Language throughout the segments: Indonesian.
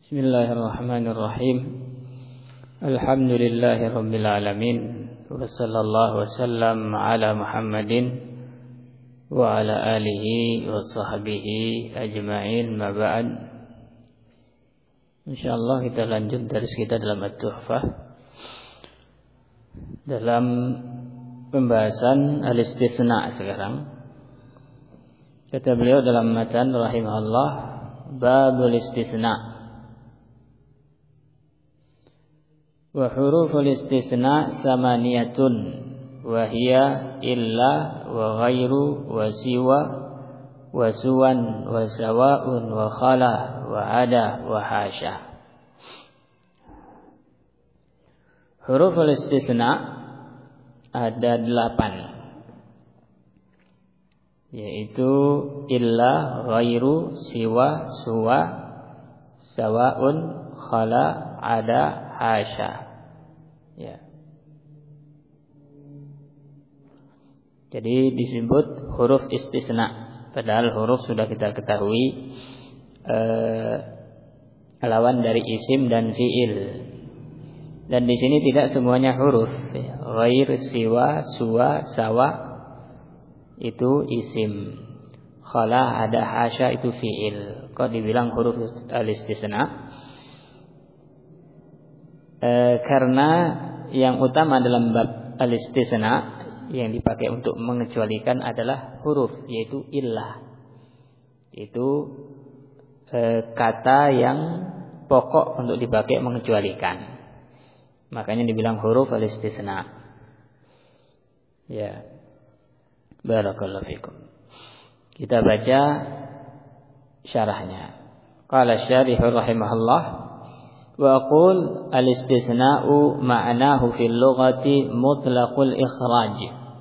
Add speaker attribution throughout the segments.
Speaker 1: Bismillahirrahmanirrahim. Alhamdulillahi rabbil alamin. Wa sallallahu wasallam ala Muhammadin wa ala alihi wa sahbihi ajma'in, ma ba'd. Insyaallah kita lanjut dari kita dalam At-Tuhfah, dalam pembahasan al-istisna sekarang. Kata beliau dalam matan rahimahullah, babul istisna. Wa huruful istisna samaniyatun wa hiya illa wa ghairu wa siwa wa suwan wa sawa'un wa khala wa ada wa hasya. Huruful istisna ada 8, yaitu illa, ghairu, siwa, suwa, sawa'un, khala, ada, hasya. Ya. Jadi disebut huruf istisna. Padahal huruf sudah kita ketahui lawan dari isim dan fiil. Dan di sini tidak semuanya huruf. Ghair, siwa, suwa, sawa itu isim. Khala, ada, hasya itu fiil. Kok dibilang huruf al-istisna? Karena yang utama dalam bab al-istisna yang dipakai untuk mengecualikan adalah huruf, yaitu illah. Itu kata yang pokok untuk dipakai mengecualikan. Makanya dibilang huruf al-istisna. Ya. Barakallahu fikum. Kita baca syarahnya. Qala syarih rahimahullah, wa aqul al-istisna'u ma'nahu fil lughati mutlaqul ikhraj.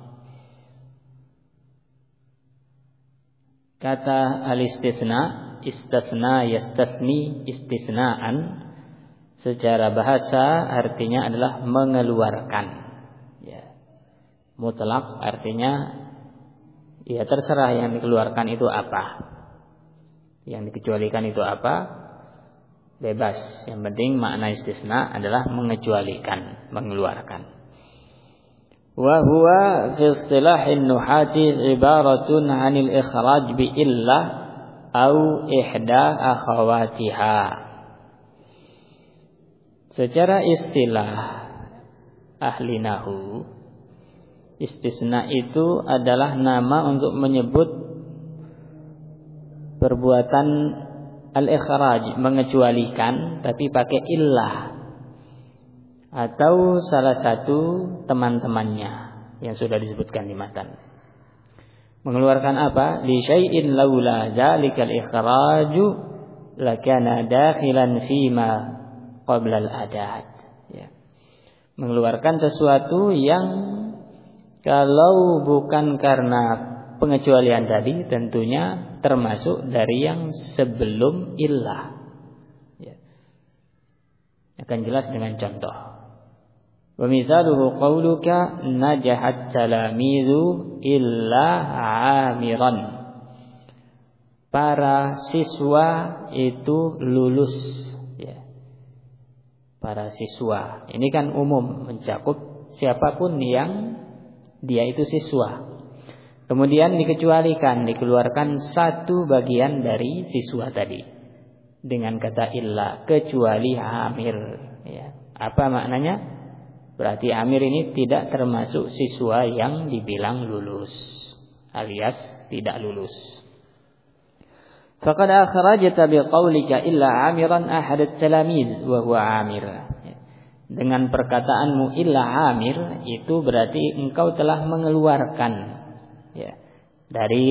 Speaker 1: Kata al-istisna, istisna, yastasni, istisnaan, secara bahasa artinya adalah mengeluarkan. Ya. Mutlaq artinya ya terserah yang dikeluarkan itu apa, yang dikecualikan itu apa, bebas. Yang penting makna istisna adalah mengecualikan, mengeluarkan. Wa huwa fi istilahin nuhati ibaratun 'anil ikhraj bi illah au ihda akhawatiha. Secara istilah ahli nahwu, istisna itu adalah nama untuk menyebut perbuatan al-ikhraj, mengecualikan tapi pakai illah atau salah satu teman-temannya yang sudah disebutkan di matan. Mengeluarkan apa? Li syai'in laula dzalikal ikhraju lakana dakhilan fima qabla al-adat. Ya. Mengeluarkan sesuatu yang kalau bukan karena pengecualian tadi tentunya termasuk dari yang sebelum illah. Ya. Akan jelas dengan contoh. Wa misaluhu qauluka najahat talamizu illa 'amiran. Para siswa itu lulus. Ya. Para siswa. Ini kan umum, mencakup siapapun yang dia itu siswa. Kemudian dikecualikan, dikeluarkan satu bagian dari siswa tadi dengan kata illa, kecuali amir. Ya. Apa maknanya? Berarti amir ini tidak termasuk siswa yang dibilang lulus, alias tidak lulus. Faqad akhrajta biqaulika illa amiran ahad at-talamiz wa huwa amir. Dengan perkataanmu illa amir itu berarti engkau telah mengeluarkan, ya, dari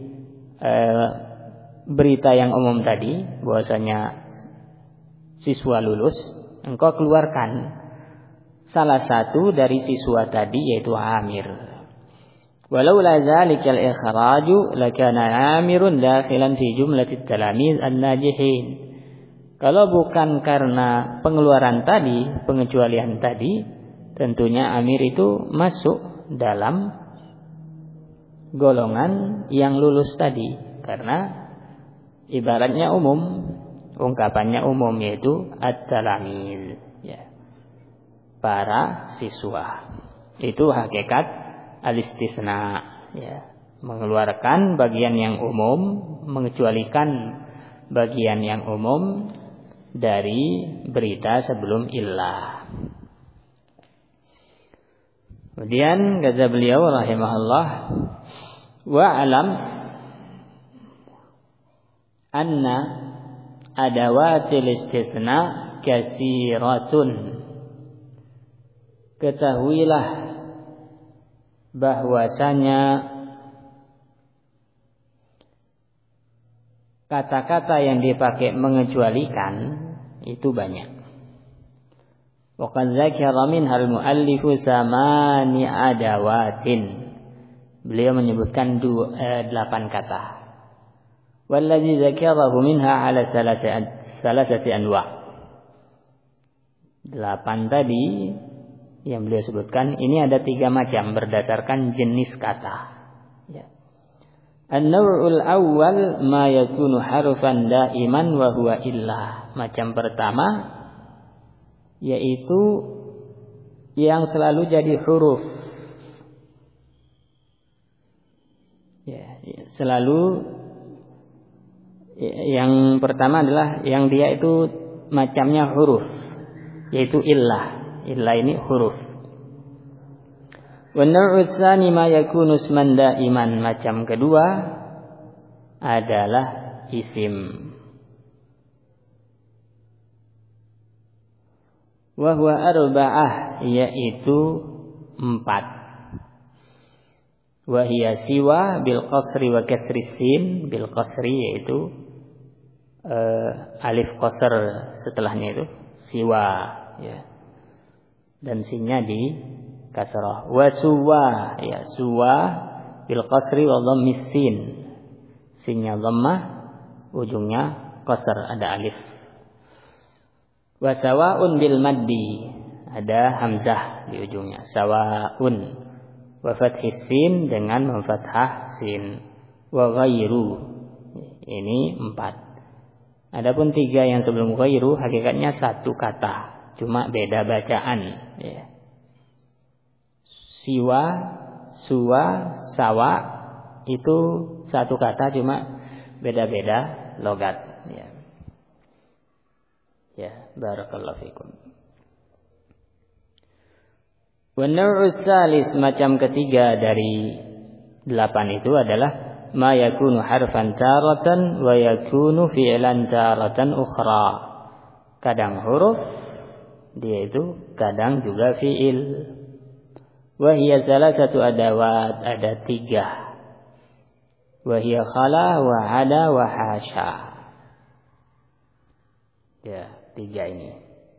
Speaker 1: berita yang umum tadi bahwasanya siswa lulus, engkau keluarkan salah satu dari siswa tadi yaitu amir. Walau la dzalikal ikhraju lakana amirun dakhilan fi jumlatit talamiz an-najihin. Kalau bukan karena pengeluaran tadi, pengecualian tadi, tentunya amir itu masuk dalam golongan yang lulus tadi. Karena ibaratnya umum, ungkapannya umum, yaitu at-talamil, ya, para siswa. Itu hakikat al-istisna, ya, mengeluarkan bagian yang umum, mengecualikan bagian yang umum dari berita sebelum illah. Kemudian kata beliau rahimahullah, wa'alam anna adawatil istisna katsiratun. Ketahuilah bahwasanya kata-kata yang dipakai mengecualikan itu banyak. Wa qad dzakara minhal muallifu samani adawatin. Beliau menyebutkan 8 kata. Wallazi dzakarahu minha ala salasati anwa'. 8 tadi yang beliau sebutkan ini ada 3 macam berdasarkan jenis kata. Ya. An-naw'ul awwal ma yakunu harfan daiman wa huwa illah. Macam pertama yaitu yang selalu jadi huruf. Ya, selalu yang pertama adalah yang dia itu macamnya huruf, yaitu illah. Illah ini huruf. Wa an-naw'u tsani ma yakunu isman daiman. Macam kedua adalah isim. Wa huwa arba'ah, yaitu 4. Wa hiya siwa bil qasri wa kasri sin. Bil qasri yaitu alif qasr setelahnya itu siwa, ya. Dan sinnya di kasrah. Wa suwa, ya, suwa bil qasri wa dhammis sin. Sinnya dhammah, ujungnya qasr, ada alif. Wa sawaun bil maddi, ada hamzah di ujungnya, sawaun. Wa fathis sin, dengan memfathah sin. Wa ghairu, ini 4. Adapun 3 yang sebelum ghairu hakikatnya 1 kata, cuma beda bacaan, ya. Siwa, suwa, sawa itu 1 kata, cuma beda-beda logat, ya. Ya, barakallahu fikum. Wa an-naw'us salis, macam ketiga dari 8 itu adalah ma yakunu harfan taratan wa yakunu fi'lan taratan ukhra. Kadang huruf dia itu, kadang juga fi'il. Wa hiya salasatu adawat, ada 3. Wa hiya khala wa ada wa hasya. Ya, 3 ini.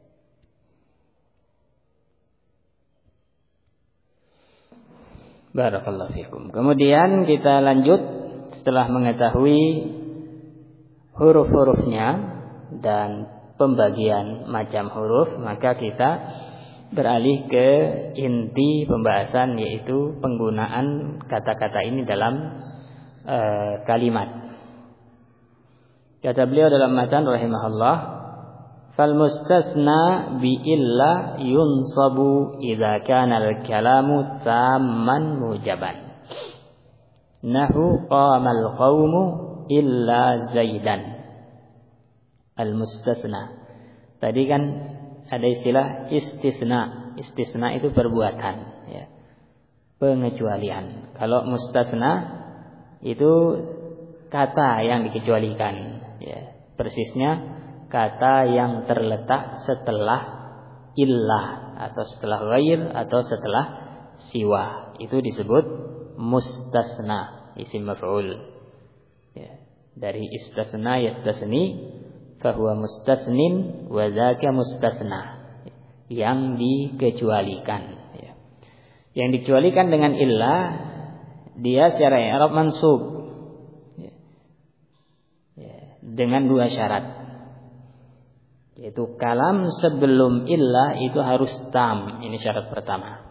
Speaker 1: Barakallahu fikum. Kemudian kita lanjut setelah mengetahui huruf-hurufnya dan pembagian macam huruf, maka kita beralih ke inti pembahasan, yaitu penggunaan kata-kata ini dalam kalimat. Kata beliau dalam matan rahimahullah, fal mustasna bi illa yunsabu idza kana al kalamu tamman mujaban. Nahu qamal qaumu illa zaidan. Al mustasna. Tadi kan ada istilah istisna. Istisna itu perbuatan, ya. Pengecualian. Kalau mustasna itu kata yang dikecualikan, ya. Persisnya kata yang terletak setelah illah atau setelah ghair atau setelah siwa, itu disebut mustasna, isim maf'ul, ya. Dari istasna yastasni, fahuwa mustasnin wa dzaka mustasna, yang dikecualikan, ya. Yang dikecualikan dengan illah dia secara i'rab mansub, ya. Ya, dengan 2 syarat, yaitu kalam sebelum illah itu harus tam, ini syarat pertama.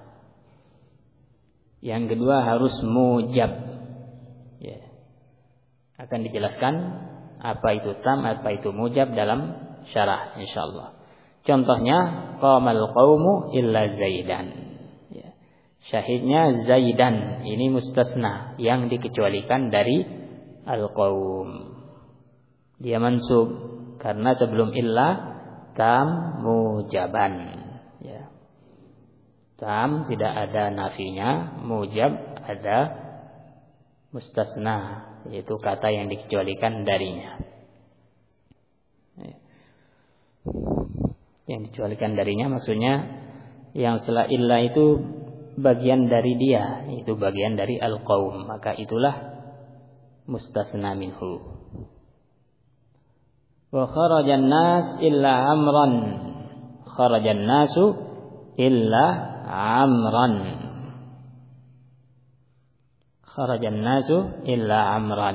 Speaker 1: Yang kedua harus mujab, ya. Akan dijelaskan apa itu tam, apa itu mujab dalam syarah insyaallah. Contohnya qamal qaumu illa Zaidan. Ya. Syahidnya Zaidan, ini mustasna yang dikecualikan dari al-qaum. Dia mansub karena sebelum illa tam mujaban. Ya. Tam tidak ada nafinya, mujab ada mustasna, yaitu kata yang dikecualikan darinya. Yang dikecualikan darinya maksudnya yang setelah illa itu bagian dari dia, itu bagian dari al-qaum, maka itulah mustasna minhu. Wa kharajan nas illa amran. Kharajan nasu illa amran. Kharajan nasu illa amran.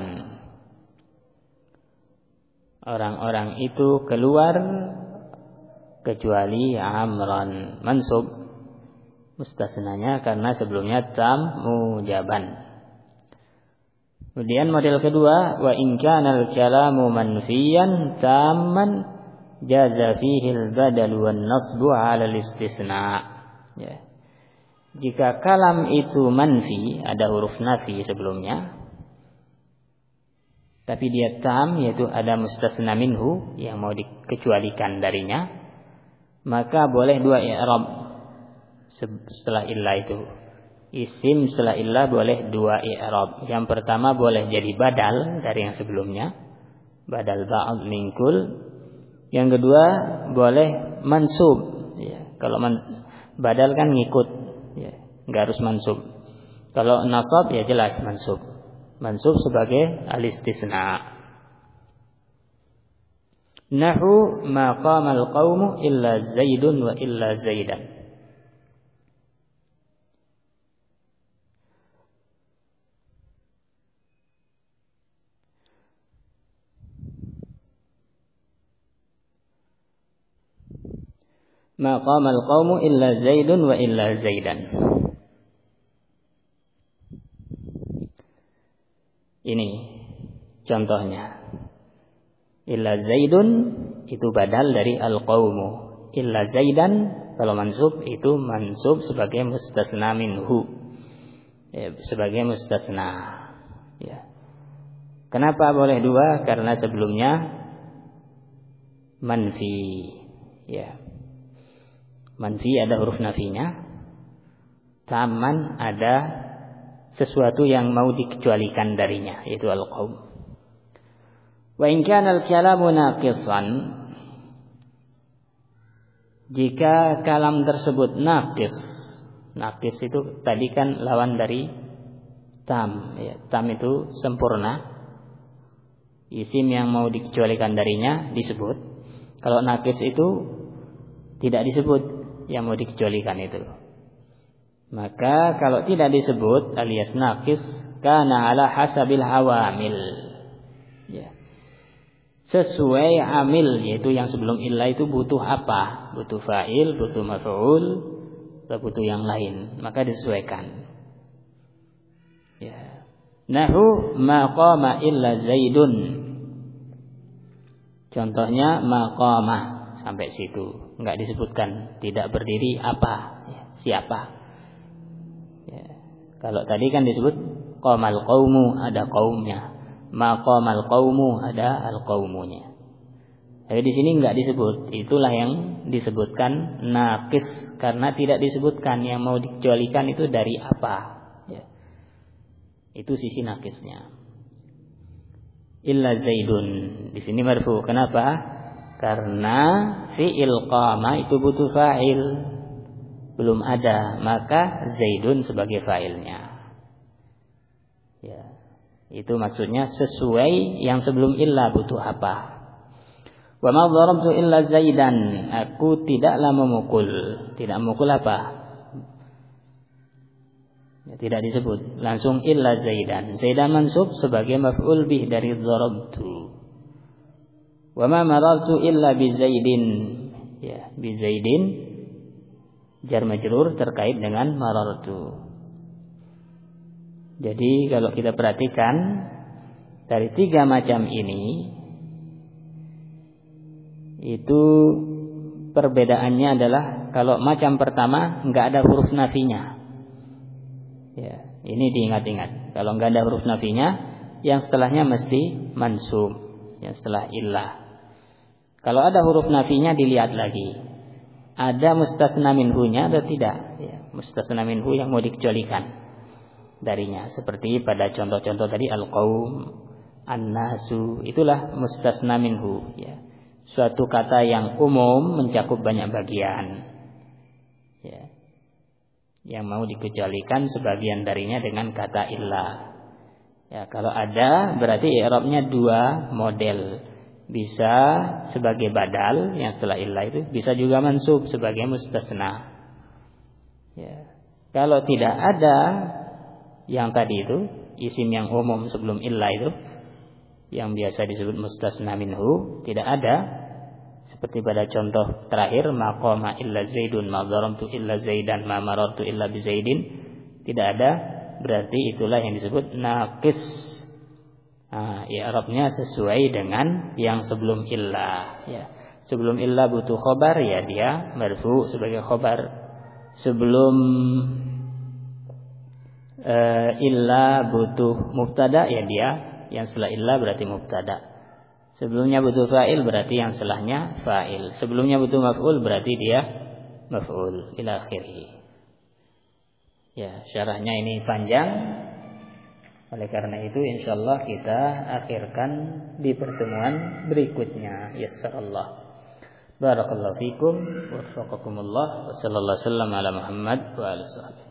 Speaker 1: Orang-orang itu keluar kecuali amran. Mansub mustasnanya karena sebelumnya tam mujaban. Kemudian model kedua, wa in kana al-kalamu manfiyan tamman jaza fihi al-badal wan nasbu 'ala al-istisna. Ya. Jika kalam itu manfi, ada huruf nafi sebelumnya, tapi dia tam, yaitu ada mustasna minhu yang mau dikecualikan darinya, maka boleh dua i'rab setelah illa itu. Isim setelah illa boleh dua i'rab. Yang pertama boleh jadi badal dari yang sebelumnya, badal ba'd min kull. Yang kedua boleh mansub. Ya, kalau badal kan ngikut, ya, nggak harus mansub. Kalau nasab ya jelas mansub. Mansub sebagai al-istisna. Nahu ma qamal qaumu illa Zaidun wa illa Zaidan. Ma qamal qaumu illa Zaidun wa illa Zaidan. Ini contohnya. Illa Zaidun itu badal dari al-qaumu. Illa Zaidan kalau mansub itu mansub sebagai mustasna minhu. Ya, sebagai mustasna. Ya. Kenapa boleh dua? Karena sebelumnya manfi. Ya. Manfi ada huruf nafinya. Taman ada sesuatu yang mau dikecualikan darinya, yaitu al-qaum. Wa in kana al-kalamu naqisan, jika kalam tersebut naqis. Naqis itu tadi kan lawan dari tam, ya. Tam itu sempurna. Isim yang mau dikecualikan darinya disebut. Kalau naqis itu tidak disebut yang mau dikecualikan itu. Maka kalau tidak disebut alias naqis, kana ala hasabil awamil. Ya. Sesuai amil, yaitu yang sebelum illa itu butuh apa? Butuh fa'il, butuh maf'ul, atau butuh yang lain, maka disesuaikan. Ya. Nahu ma qama illa Zaidun. Contohnya ma qama, sampai situ enggak disebutkan, tidak berdiri apa? Ya, siapa? Ya. Kalau tadi kan disebut qamal qaumu, ada qaumnya. Maqamal qaumu ada al-qaumunya. Tapi di sini enggak disebut. Itulah yang disebutkan naqis karena tidak disebutkan yang mau dikecualikan itu dari apa. Ya. Itu sisi naqisnya. Illa Zaidun. Di sini marfu. Kenapa? Karena fi'il qama itu butuh fa'il. Belum ada, maka Zaidun sebagai fa'ilnya. Ya. Itu maksudnya sesuai yang sebelum illa butuh apa. Wa ma darabtu illa Zaidan. Aku tidaklah memukul. Tidak memukul apa? Ya, tidak disebut. Langsung illa Zaidan. Zaidan mansub sebagai maf'ul bih dari darabtu. Wa ma marartu illa bi Zaidin. Ya, bi Zaidin jar majrur terkait dengan marartu. Jadi kalau kita perhatikan dari tiga macam ini, itu perbedaannya adalah kalau macam pertama enggak ada huruf nafinya. Ya, ini diingat-ingat. Kalau enggak ada huruf nafinya, yang setelahnya mesti mansub, yang setelah illah. Kalau ada huruf nafinya dilihat lagi. Ada mustasna minhu-nya atau tidak? Ya, mustasna minhu yang mau dikecualikan darinya, seperti pada contoh-contoh tadi al-qaum, an-nasu, itulah mustasna minhu, ya. Suatu kata yang umum mencakup banyak bagian, ya. Yang mau dikecualikan sebagian darinya dengan kata illah. Ya, kalau ada berarti i'rabnya dua model. Bisa sebagai badal yang setelah illah itu, bisa juga mansub sebagai mustasna. Ya. Kalau tidak ada yang tadi itu, isim yang umum sebelum illah itu, yang biasa disebut mustasna minhu, tidak ada, seperti pada contoh terakhir, ma qama illa zaidun, ma daramtu illa zaidan, ma marartu illa bi zaidin, tidak ada, berarti itulah yang disebut naqis. I'rabnya sesuai dengan yang sebelum illah, ya. Sebelum illah butuh khobar, ya dia marfu sebagai khobar. Sebelum illa butuh mubtada, ya dia yang setelah illa berarti mubtada. Sebelumnya butuh fa'il berarti yang setelahnya fa'il. Sebelumnya butuh maf'ul berarti dia maf'ul ila akhirih. Ya, syarahnya ini panjang. Oleh karena itu insyaallah kita akhirkan di pertemuan berikutnya. Yassarallah. Barakallahu fikum wa waffaqakumullah wa sallallahu alaihi wasallam ala Muhammad wa alihi.